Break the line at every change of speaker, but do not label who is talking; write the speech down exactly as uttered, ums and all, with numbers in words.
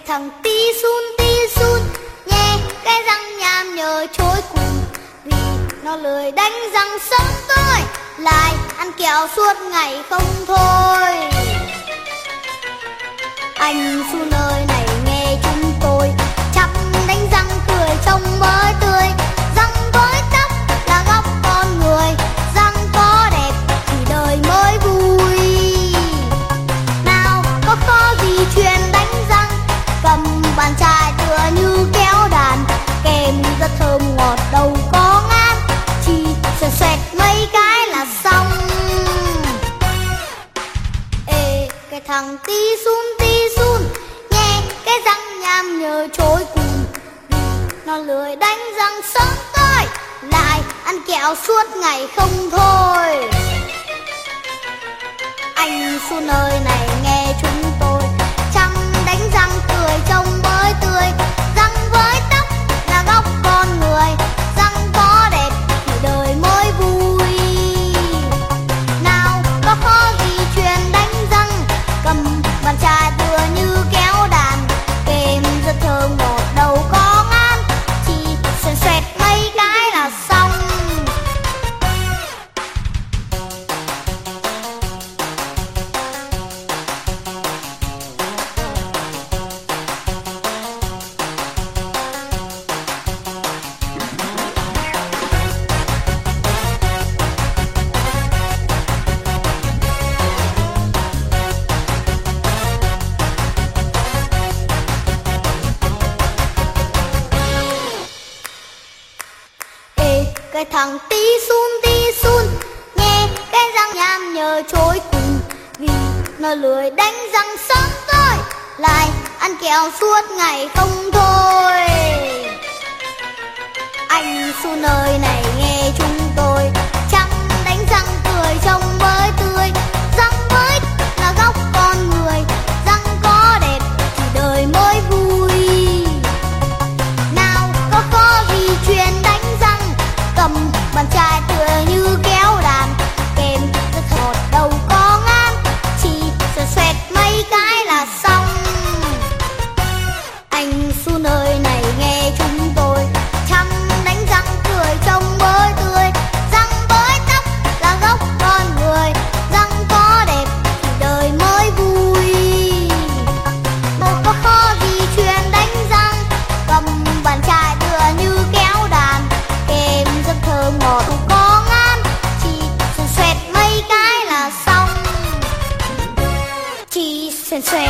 thằng tí sun tí sun nhè cái răng nham nhở chối cùng, vì nó lười đánh răng sớm tối lại ăn kẹo suốt ngày không thôi. Anh Sun ơi này nghe chúng tôi, chắp đánh răng cười trông mới tươi, răng với tóc là góc con người, răng có đẹp thì đời mới vui. Nào có khó gì chuyện đánh răng, cầm bàn chải tựa như kéo đàn, kèm rất thơm ngọt đâu có ngán, chỉ xoẹt xoẹt mấy cái là xong. Ê cái thằng tí sun tí sun nhè cái răng nham nhở chối cùng, nó lười đánh răng sớm tối lại ăn kẹo suốt ngày không thôi. Anh Sun ơi này nghe chúng tôi, chăm đánh răng cười trông mới tươi, răng với tóc là góc con người, răng có đẹp thì đời mới vui. Nào có khó gì chuyện đánh răng, cầm bàn chải tựa như kéo đàn, kèm rất thơm ngọt đâu có ngán, chỉ xoẹt xoẹt mấy cái là xong. Ê cái thằng tí sun tí sun nhè cái răng nham nhở chối cùng, vì nó lười đánh răng sớm tối lại ăn kẹo suốt ngày không thôi. Anh Sun ơi này nghe chúng tôi, chăm đánh răng cười trông mới tươi, răng với là góc con người, răng có đẹp thì đời mới vui. Nào có khó gì chuyện đánh răng, cầm bàn chải tựa như kéo đàn, kèm rất ngọt đâu có ngán, chỉ xoẹt xoẹt mấy cái là xong. Anh Sun ơi này nghe chúng tôi, chăm đánh răng cười trông mới tươi, răng với tóc là góc con người, răng có đẹp thì đời mới vui. Đâu có khó gì chuyện đánh răng, cầm bàn chải tựa như kéo đàn, kèm rất thơm ngọt có ngán, chỉ xoẹt xoẹt mấy cái là xong. Chỉ xoẹt xoẹt